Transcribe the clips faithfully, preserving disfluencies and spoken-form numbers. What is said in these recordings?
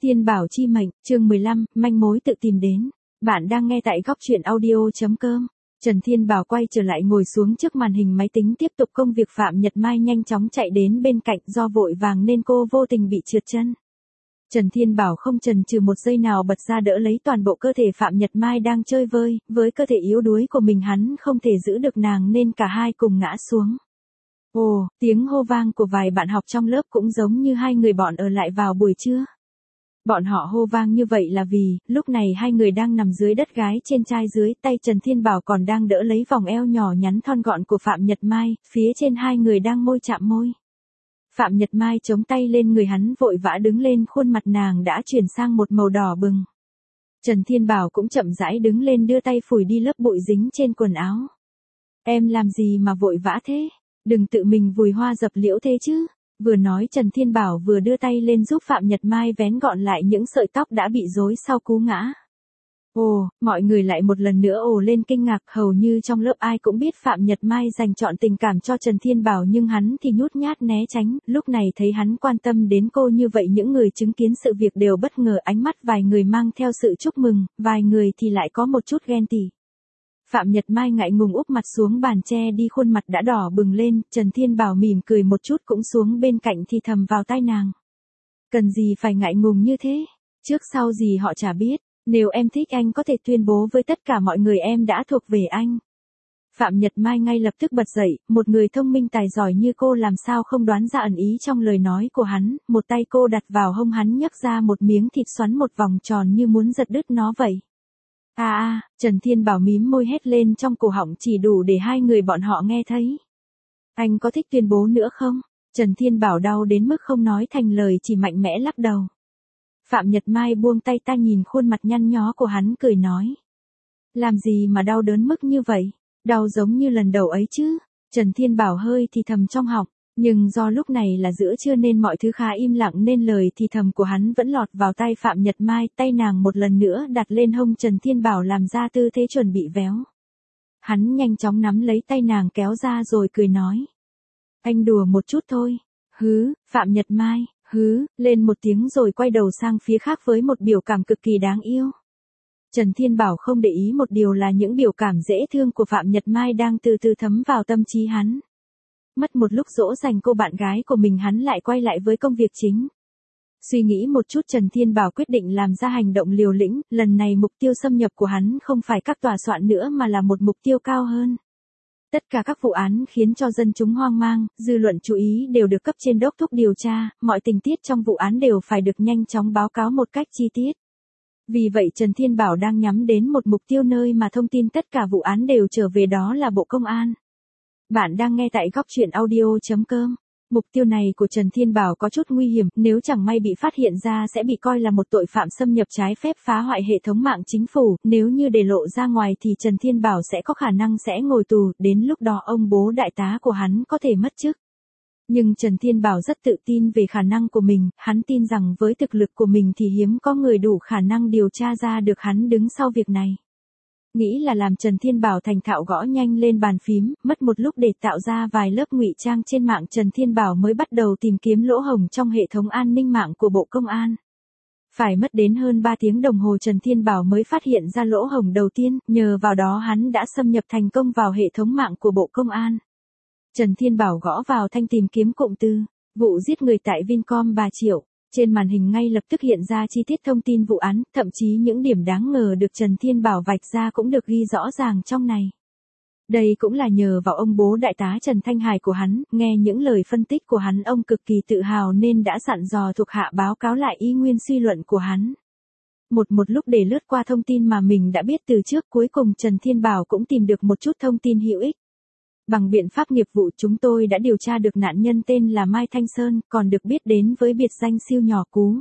Thiên Bảo chi mệnh, chương mười lăm, manh mối tự tìm đến. Bạn đang nghe tại góc truyện audio.com. Trần Thiên Bảo quay trở lại ngồi xuống trước màn hình máy tính tiếp tục công việc. Phạm Nhật Mai nhanh chóng chạy đến bên cạnh, do vội vàng nên cô vô tình bị trượt chân. Trần Thiên Bảo không chần chừ một giây nào bật ra đỡ lấy toàn bộ cơ thể Phạm Nhật Mai đang chơi vơi, với cơ thể yếu đuối của mình hắn không thể giữ được nàng nên cả hai cùng ngã xuống. Ồ, tiếng hô vang của vài bạn học trong lớp cũng giống như hai người bọn ở lại vào buổi trưa. Bọn họ hô vang như vậy là vì, lúc này hai người đang nằm dưới đất gái trên trai dưới, tay Trần Thiên Bảo còn đang đỡ lấy vòng eo nhỏ nhắn thon gọn của Phạm Nhật Mai, phía trên hai người đang môi chạm môi. Phạm Nhật Mai chống tay lên người hắn vội vã đứng lên, khuôn mặt nàng đã chuyển sang một màu đỏ bừng. Trần Thiên Bảo cũng chậm rãi đứng lên đưa tay phủi đi lớp bụi dính trên quần áo. Em làm gì mà vội vã thế? Đừng tự mình vùi hoa dập liễu thế chứ. Vừa nói Trần Thiên Bảo vừa đưa tay lên giúp Phạm Nhật Mai vén gọn lại những sợi tóc đã bị rối sau cú ngã. Ồ, mọi người lại một lần nữa ồ lên kinh ngạc, hầu như trong lớp ai cũng biết Phạm Nhật Mai dành trọn tình cảm cho Trần Thiên Bảo nhưng hắn thì nhút nhát né tránh, lúc này thấy hắn quan tâm đến cô như vậy những người chứng kiến sự việc đều bất ngờ, ánh mắt vài người mang theo sự chúc mừng, vài người thì lại có một chút ghen tị. Phạm Nhật Mai ngại ngùng úp mặt xuống bàn che đi khuôn mặt đã đỏ bừng lên, Trần Thiên Bảo mỉm cười một chút cũng xuống bên cạnh thì thầm vào tai nàng. Cần gì phải ngại ngùng như thế, trước sau gì họ chả biết, nếu em thích anh có thể tuyên bố với tất cả mọi người em đã thuộc về anh. Phạm Nhật Mai ngay lập tức bật dậy, một người thông minh tài giỏi như cô làm sao không đoán ra ẩn ý trong lời nói của hắn, một tay cô đặt vào hông hắn nhấc ra một miếng thịt xoắn một vòng tròn như muốn giật đứt nó vậy. À à, Trần Thiên Bảo mím môi hét lên trong cổ họng chỉ đủ để hai người bọn họ nghe thấy. Anh có thích tuyên bố nữa không? Trần Thiên Bảo đau đến mức không nói thành lời, chỉ mạnh mẽ lắc đầu. Phạm Nhật Mai buông tay ta nhìn khuôn mặt nhăn nhó của hắn cười nói. Làm gì mà đau đớn mức như vậy? Đau giống như lần đầu ấy chứ? Trần Thiên Bảo hơi thì thầm trong họng. Nhưng do lúc này là giữa trưa nên mọi thứ khá im lặng nên lời thì thầm của hắn vẫn lọt vào tay Phạm Nhật Mai, tay nàng một lần nữa đặt lên hông Trần Thiên Bảo làm ra tư thế chuẩn bị véo. Hắn nhanh chóng nắm lấy tay nàng kéo ra rồi cười nói. Anh đùa một chút thôi. Hứ, Phạm Nhật Mai, hứ, lên một tiếng rồi quay đầu sang phía khác với một biểu cảm cực kỳ đáng yêu. Trần Thiên Bảo không để ý một điều là những biểu cảm dễ thương của Phạm Nhật Mai đang từ từ thấm vào tâm trí hắn. Mất một lúc dỗ dành cô bạn gái của mình hắn lại quay lại với công việc chính. Suy nghĩ một chút Trần Thiên Bảo quyết định làm ra hành động liều lĩnh, lần này mục tiêu xâm nhập của hắn không phải các tòa soạn nữa mà là một mục tiêu cao hơn. Tất cả các vụ án khiến cho dân chúng hoang mang, dư luận chú ý đều được cấp trên đốc thúc điều tra, mọi tình tiết trong vụ án đều phải được nhanh chóng báo cáo một cách chi tiết. Vì vậy Trần Thiên Bảo đang nhắm đến một mục tiêu nơi mà thông tin tất cả vụ án đều trở về, đó là Bộ Công an. Bạn đang nghe tại góc truyện audio.com. Mục tiêu này của Trần Thiên Bảo có chút nguy hiểm, nếu chẳng may bị phát hiện ra sẽ bị coi là một tội phạm xâm nhập trái phép phá hoại hệ thống mạng chính phủ, nếu như để lộ ra ngoài thì Trần Thiên Bảo sẽ có khả năng sẽ ngồi tù, đến lúc đó ông bố đại tá của hắn có thể mất chức. Nhưng Trần Thiên Bảo rất tự tin về khả năng của mình, hắn tin rằng với thực lực của mình thì hiếm có người đủ khả năng điều tra ra được hắn đứng sau việc này. Nghĩ là làm Trần Thiên Bảo thành thạo gõ nhanh lên bàn phím, mất một lúc để tạo ra vài lớp ngụy trang trên mạng Trần Thiên Bảo mới bắt đầu tìm kiếm lỗ hổng trong hệ thống an ninh mạng của Bộ Công an. Phải mất đến hơn ba tiếng đồng hồ Trần Thiên Bảo mới phát hiện ra lỗ hổng đầu tiên, nhờ vào đó hắn đã xâm nhập thành công vào hệ thống mạng của Bộ Công an. Trần Thiên Bảo gõ vào thanh tìm kiếm cụm từ, vụ giết người tại Vincom bà Triệu. Trên màn hình ngay lập tức hiện ra chi tiết thông tin vụ án, thậm chí những điểm đáng ngờ được Trần Thiên Bảo vạch ra cũng được ghi rõ ràng trong này. Đây cũng là nhờ vào ông bố đại tá Trần Thanh Hải của hắn, nghe những lời phân tích của hắn ông cực kỳ tự hào nên đã dặn dò thuộc hạ báo cáo lại y nguyên suy luận của hắn. Một một lúc để lướt qua thông tin mà mình đã biết từ trước, cuối cùng Trần Thiên Bảo cũng tìm được một chút thông tin hữu ích. Bằng biện pháp nghiệp vụ chúng tôi đã điều tra được nạn nhân tên là Mai Thanh Sơn, còn được biết đến với biệt danh siêu nhỏ Cú.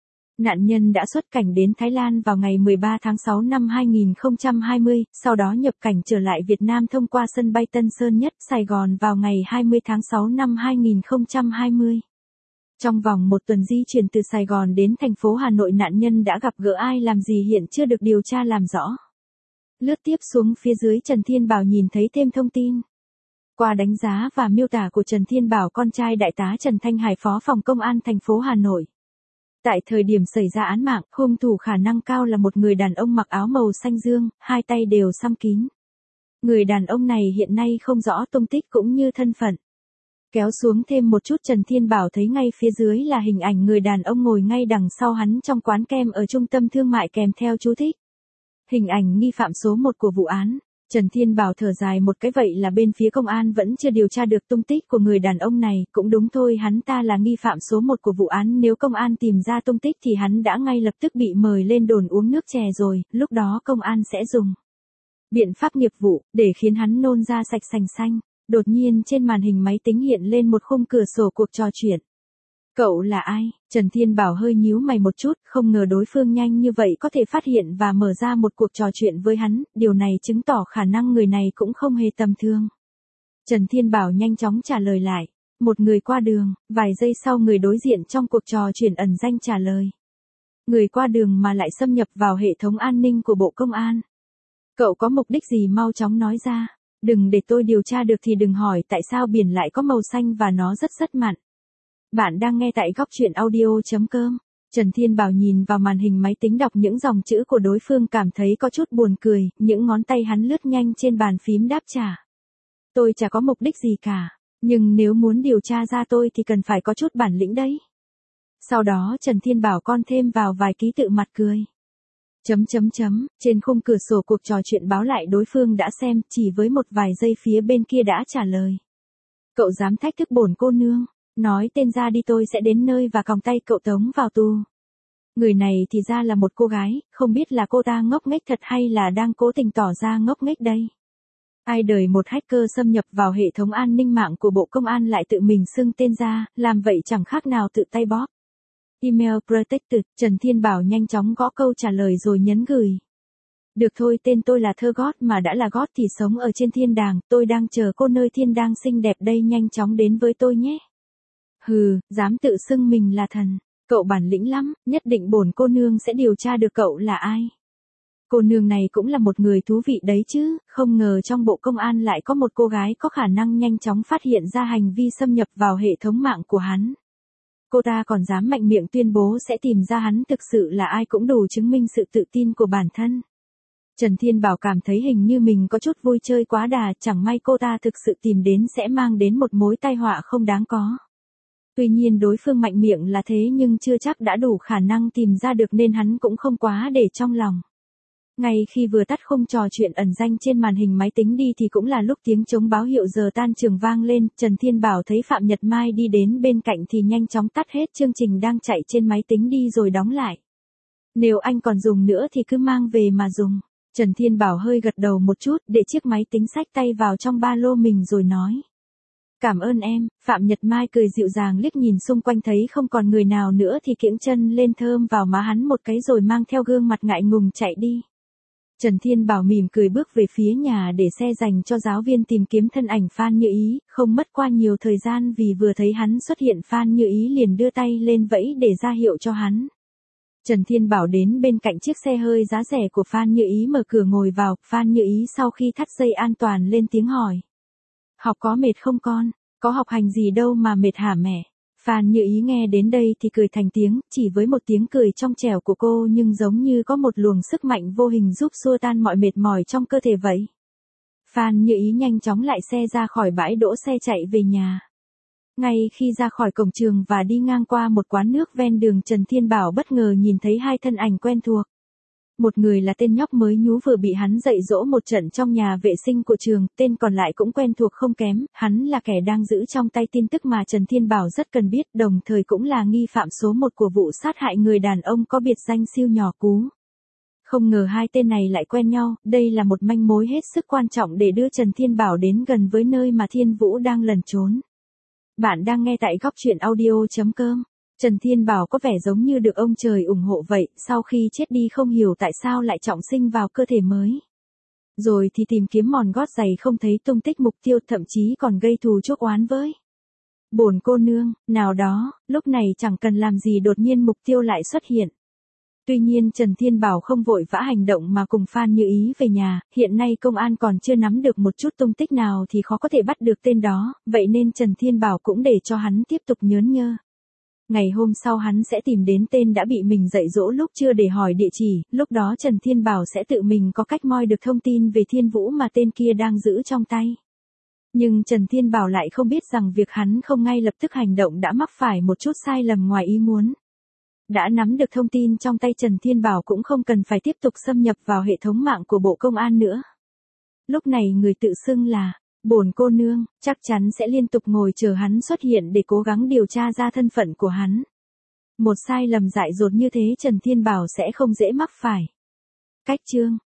Nạn nhân đã xuất cảnh đến Thái Lan vào ngày mười ba tháng sáu năm hai nghìn không trăm hai mươi, sau đó nhập cảnh trở lại Việt Nam thông qua sân bay Tân Sơn Nhất, Sài Gòn vào ngày hai mươi tháng sáu năm hai nghìn không trăm hai mươi. Trong vòng một tuần di chuyển từ Sài Gòn đến thành phố Hà Nội, nạn nhân đã gặp gỡ ai làm gì hiện chưa được điều tra làm rõ. Lướt tiếp xuống phía dưới Trần Thiên Bảo nhìn thấy thêm thông tin. Qua đánh giá và miêu tả của Trần Thiên Bảo, con trai đại tá Trần Thanh Hải, phó phòng công an thành phố Hà Nội, Tại thời điểm xảy ra án mạng, hung thủ khả năng cao là một người đàn ông mặc áo màu xanh dương, hai tay đều xăm kín. Người đàn ông này hiện nay không rõ tung tích cũng như thân phận. Kéo xuống thêm một chút, Trần Thiên Bảo thấy ngay phía dưới là hình ảnh người đàn ông ngồi ngay đằng sau hắn trong quán kem ở trung tâm thương mại kèm theo chú thích. Hình ảnh nghi phạm số một của vụ án. Trần Thiên Bảo thở dài một cái, vậy là bên phía công an vẫn chưa điều tra được tung tích của người đàn ông này, cũng đúng thôi, hắn ta là nghi phạm số một của vụ án, nếu công an tìm ra tung tích thì hắn đã ngay lập tức bị mời lên đồn uống nước chè rồi, lúc đó công an sẽ dùng biện pháp nghiệp vụ, để khiến hắn nôn ra sạch sành xanh. Đột nhiên trên màn hình máy tính hiện lên một khung cửa sổ cuộc trò chuyện. Cậu là ai? Trần Thiên Bảo hơi nhíu mày một chút, không ngờ đối phương nhanh như vậy có thể phát hiện và mở ra một cuộc trò chuyện với hắn, điều này chứng tỏ khả năng người này cũng không hề tầm thường. Trần Thiên Bảo nhanh chóng trả lời lại. Một người qua đường, vài giây sau người đối diện trong cuộc trò chuyện ẩn danh trả lời. Người qua đường mà lại xâm nhập vào hệ thống an ninh của Bộ Công an. Cậu có mục đích gì mau chóng nói ra. Đừng để tôi điều tra được thì đừng hỏi tại sao biển lại có màu xanh và nó rất rất mặn. Bạn đang nghe tại góc truyện audio chấm com. Trần Thiên Bảo nhìn vào màn hình máy tính đọc những dòng chữ của đối phương cảm thấy có chút buồn cười, những ngón tay hắn lướt nhanh trên bàn phím đáp trả. Tôi chả có mục đích gì cả, nhưng nếu muốn điều tra ra tôi thì cần phải có chút bản lĩnh đấy. Sau đó Trần Thiên Bảo con thêm vào vài ký tự mặt cười. Chấm chấm chấm, trên khung cửa sổ cuộc trò chuyện báo lại đối phương đã xem, chỉ với một vài giây phía bên kia đã trả lời. Cậu dám thách thức bổn cô nương, nói tên ra đi tôi sẽ đến nơi và còng tay cậu tống vào tù. Người này thì ra là một cô gái, không biết là cô ta ngốc nghếch thật hay là đang cố tình tỏ ra ngốc nghếch đây. Ai đời một hacker xâm nhập vào hệ thống an ninh mạng của Bộ Công an lại tự mình xưng tên ra, làm vậy chẳng khác nào tự tay bóp. Email protected, Trần Thiên Bảo nhanh chóng gõ câu trả lời rồi nhấn gửi. Được thôi, tên tôi là Thơ Gót, mà đã là Gót thì sống ở trên thiên đàng, tôi đang chờ cô nơi thiên đàng xinh đẹp đây, nhanh chóng đến với tôi nhé. Hừ, dám tự xưng mình là thần, cậu bản lĩnh lắm, nhất định bổn cô nương sẽ điều tra được cậu là ai. Cô nương này cũng là một người thú vị đấy chứ, không ngờ trong Bộ Công an lại có một cô gái có khả năng nhanh chóng phát hiện ra hành vi xâm nhập vào hệ thống mạng của hắn. Cô ta còn dám mạnh miệng tuyên bố sẽ tìm ra hắn thực sự là ai, cũng đủ chứng minh sự tự tin của bản thân. Trần Thiên Bảo cảm thấy hình như mình có chút vui chơi quá đà, chẳng may cô ta thực sự tìm đến sẽ mang đến một mối tai họa không đáng có. Tuy nhiên đối phương mạnh miệng là thế nhưng chưa chắc đã đủ khả năng tìm ra được nên hắn cũng không quá để trong lòng. Ngay khi vừa tắt khung trò chuyện ẩn danh trên màn hình máy tính đi thì cũng là lúc tiếng trống báo hiệu giờ tan trường vang lên, Trần Thiên Bảo thấy Phạm Nhật Mai đi đến bên cạnh thì nhanh chóng tắt hết chương trình đang chạy trên máy tính đi rồi đóng lại. Nếu anh còn dùng nữa thì cứ mang về mà dùng. Trần Thiên Bảo hơi gật đầu một chút, để chiếc máy tính xách tay vào trong ba lô mình rồi nói. Cảm ơn em. Phạm Nhật Mai cười dịu dàng liếc nhìn xung quanh thấy không còn người nào nữa thì kiễng chân lên thơm vào má hắn một cái rồi mang theo gương mặt ngại ngùng chạy đi. Trần Thiên Bảo mỉm cười bước về phía nhà để xe dành cho giáo viên tìm kiếm thân ảnh Phan Như Ý, không mất qua nhiều thời gian vì vừa thấy hắn xuất hiện Phan Như Ý liền đưa tay lên vẫy để ra hiệu cho hắn. Trần Thiên Bảo đến bên cạnh chiếc xe hơi giá rẻ của Phan Như Ý mở cửa ngồi vào, Phan Như Ý sau khi thắt dây an toàn lên tiếng hỏi. Học có mệt không con? Có học hành gì đâu mà mệt hả mẹ? Phan Như Ý nghe đến đây thì cười thành tiếng, chỉ với một tiếng cười trong trẻo của cô nhưng giống như có một luồng sức mạnh vô hình giúp xua tan mọi mệt mỏi trong cơ thể vậy. Phan Như Ý nhanh chóng lại xe ra khỏi bãi đỗ xe chạy về nhà. Ngay khi ra khỏi cổng trường và đi ngang qua một quán nước ven đường, Trần Thiên Bảo bất ngờ nhìn thấy hai thân ảnh quen thuộc. Một người là tên nhóc mới nhú vừa bị hắn dạy dỗ một trận trong nhà vệ sinh của trường, tên còn lại cũng quen thuộc không kém, hắn là kẻ đang giữ trong tay tin tức mà Trần Thiên Bảo rất cần biết, đồng thời cũng là nghi phạm số một của vụ sát hại người đàn ông có biệt danh Siêu Nhỏ Cú. Không ngờ hai tên này lại quen nhau, đây là một manh mối hết sức quan trọng để đưa Trần Thiên Bảo đến gần với nơi mà Thiên Vũ đang lẩn trốn. Bạn đang nghe tại góc truyện audio chấm com. Trần Thiên Bảo có vẻ giống như được ông trời ủng hộ vậy, sau khi chết đi không hiểu tại sao lại trọng sinh vào cơ thể mới. Rồi thì tìm kiếm mòn gót giày không thấy tung tích mục tiêu, thậm chí còn gây thù chuốc oán với bổn cô nương, nào đó, lúc này chẳng cần làm gì đột nhiên mục tiêu lại xuất hiện. Tuy nhiên Trần Thiên Bảo không vội vã hành động mà cùng Phan Như Ý về nhà, hiện nay công an còn chưa nắm được một chút tung tích nào thì khó có thể bắt được tên đó, vậy nên Trần Thiên Bảo cũng để cho hắn tiếp tục nhớn nhơ. Ngày hôm sau hắn sẽ tìm đến tên đã bị mình dạy dỗ lúc chưa để hỏi địa chỉ, lúc đó Trần Thiên Bảo sẽ tự mình có cách moi được thông tin về Thiên Vũ mà tên kia đang giữ trong tay. Nhưng Trần Thiên Bảo lại không biết rằng việc hắn không ngay lập tức hành động đã mắc phải một chút sai lầm ngoài ý muốn. Đã nắm được thông tin trong tay, Trần Thiên Bảo cũng không cần phải tiếp tục xâm nhập vào hệ thống mạng của Bộ Công an nữa. Lúc này người tự xưng là bổn cô nương chắc chắn sẽ liên tục ngồi chờ hắn xuất hiện để cố gắng điều tra ra thân phận của hắn. Một sai lầm dại dột như thế Trần Thiên Bảo sẽ không dễ mắc phải. Cách chương